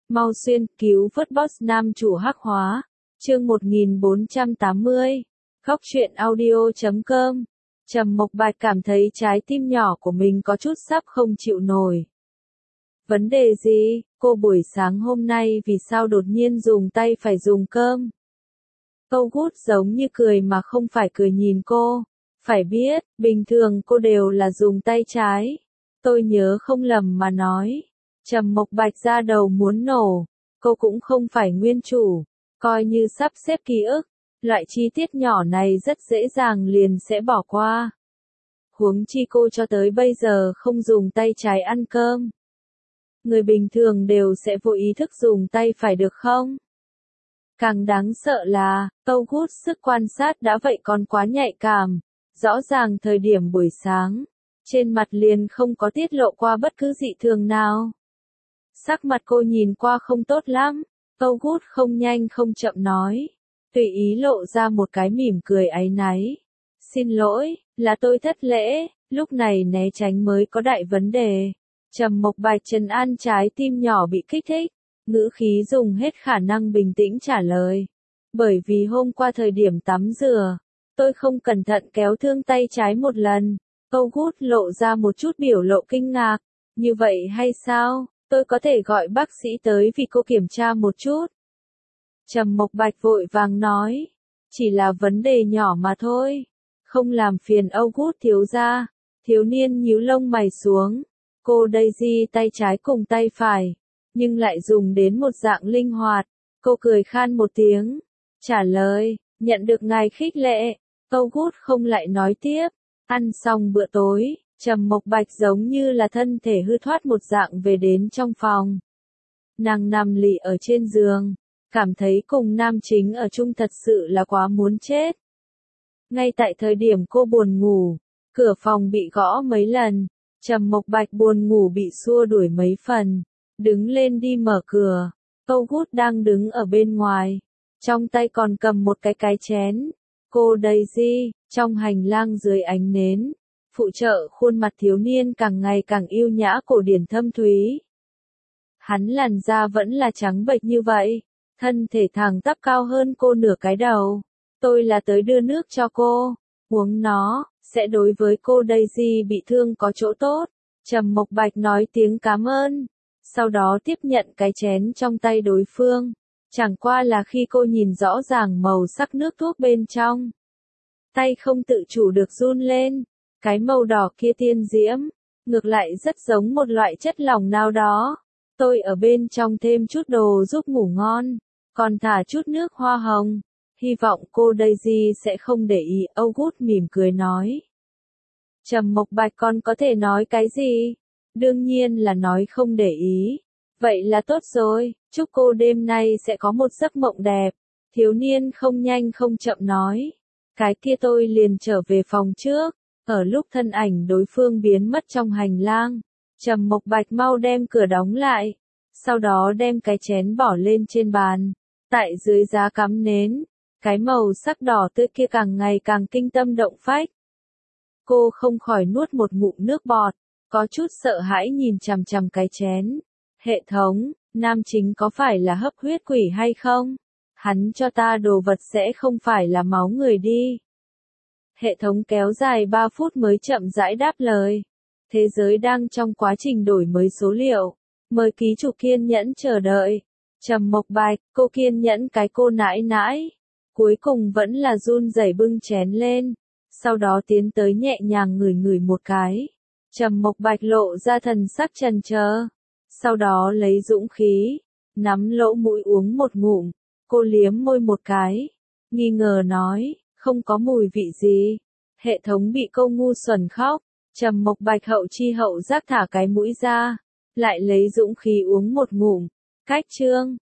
Mau xuyên cứu vớt boss nam chủ hắc hóa. Chương 1480. Góc truyện audio.com. Trầm Mộc Bạch cảm thấy trái tim nhỏ của mình có chút sắp không chịu nổi. Vấn đề gì? Cô buổi sáng hôm nay vì sao đột nhiên dùng tay phải dùng cơm? Câu Gút giống như cười mà không phải cười nhìn cô. Phải biết, bình thường cô đều là dùng tay trái. Tôi nhớ không lầm mà nói. Trầm Mộc Bạch ra đầu muốn nổ. Cô cũng không phải nguyên chủ. Coi như sắp xếp ký ức. Loại chi tiết nhỏ này rất dễ dàng liền sẽ bỏ qua. Huống chi cô cho tới bây giờ không dùng tay trái ăn cơm. Người bình thường đều sẽ vô ý thức dùng tay phải được không? Càng đáng sợ là, Câu Gút sức quan sát đã vậy còn quá nhạy cảm. Rõ ràng thời điểm buổi sáng, trên mặt liền không có tiết lộ qua bất cứ dị thường nào. Sắc mặt cô nhìn qua không tốt lắm, Câu Gút không nhanh không chậm nói. Tùy ý lộ ra một cái mỉm cười áy náy. Xin lỗi, là tôi thất lễ, lúc này né tránh mới có đại vấn đề. Trầm Mộc Bạch trấn an trái tim nhỏ bị kích thích, ngữ khí dùng hết khả năng bình tĩnh trả lời. Bởi vì hôm qua thời điểm tắm rửa, tôi không cẩn thận kéo thương tay trái một lần. Câu Gút lộ ra một chút biểu lộ kinh ngạc. Như vậy hay sao? Tôi có thể gọi bác sĩ tới vì cô kiểm tra một chút. Trầm Mộc Bạch vội vàng nói. Chỉ là vấn đề nhỏ mà thôi. Không làm phiền Âu Gút thiếu gia. Thiếu niên nhíu lông mày xuống. Cô Daisy tay trái cùng tay phải. Nhưng lại dùng đến một dạng linh hoạt. Cô cười khan một tiếng. Trả lời, nhận được ngài khích lệ. Âu Gút không lại nói tiếp. Ăn xong bữa tối, Trầm Mộc Bạch giống như là thân thể hư thoát một dạng về đến trong phòng. Nàng nằm lì ở trên giường, cảm thấy cùng nam chính ở chung thật sự là quá muốn chết. Ngay tại thời điểm cô buồn ngủ, cửa phòng bị gõ mấy lần, Trầm Mộc Bạch buồn ngủ bị xua đuổi mấy phần, đứng lên đi mở cửa. Câu Gút đang đứng ở bên ngoài, trong tay còn cầm một cái chén. Cô Daisy, trong hành lang dưới ánh nến, phụ trợ khuôn mặt thiếu niên càng ngày càng yêu nhã cổ điển thâm thúy. Hắn làn da vẫn là trắng bệch như vậy, thân thể thẳng tắp cao hơn cô nửa cái đầu. Tôi là tới đưa nước cho cô, uống nó, sẽ đối với cô Daisy bị thương có chỗ tốt. Trầm Mộc Bạch nói tiếng cảm ơn, sau đó tiếp nhận cái chén trong tay đối phương. Chẳng qua là khi cô nhìn rõ ràng màu sắc nước thuốc bên trong, tay không tự chủ được run lên. Cái màu đỏ kia tiên diễm, ngược lại rất giống một loại chất lỏng nào đó. Tôi ở bên trong thêm chút đồ giúp ngủ ngon, còn thả chút nước hoa hồng. Hy vọng cô Daisy sẽ không để ý. Âu Gút mỉm cười nói. Trầm Mộc Bạch còn có thể nói cái gì? Đương nhiên là nói không để ý. Vậy là tốt rồi, chúc cô đêm nay sẽ có một giấc mộng đẹp. Thiếu niên không nhanh không chậm nói. Cái kia tôi liền trở về phòng trước. Ở lúc thân ảnh đối phương biến mất trong hành lang, Trầm Mộc Bạch mau đem cửa đóng lại. Sau đó đem cái chén bỏ lên trên bàn. Tại dưới giá cắm nến, cái màu sắc đỏ tươi kia càng ngày càng kinh tâm động phách. Cô không khỏi nuốt một ngụm nước bọt, có chút sợ hãi nhìn chằm chằm cái chén. Hệ thống, nam chính có phải là hấp huyết quỷ hay không? Hắn cho ta đồ vật sẽ không phải là máu người đi. Hệ thống kéo dài 3 phút mới chậm rãi đáp lời. Thế giới đang trong quá trình đổi mới số liệu. Mời ký chủ kiên nhẫn chờ đợi. Trầm Mộc Bạch, cô kiên nhẫn cái cô nãi nãi. Cuối cùng vẫn là run rẩy bưng chén lên. Sau đó tiến tới nhẹ nhàng ngửi ngửi một cái. Trầm Mộc Bạch lộ ra thần sắc chần chờ. Sau đó lấy dũng khí, nắm lỗ mũi uống một ngụm. Cô liếm môi một cái, nghi ngờ nói, không có mùi vị gì. Hệ thống bị câu ngu xuẩn khóc. Trầm Mộc Bạch hậu chi hậu giác thả cái mũi ra, lại lấy dũng khí uống một ngụm. Cách chương